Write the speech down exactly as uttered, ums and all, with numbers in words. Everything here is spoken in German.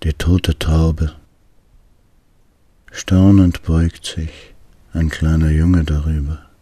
die tote Taube. Staunend beugt sich ein kleiner Junge darüber.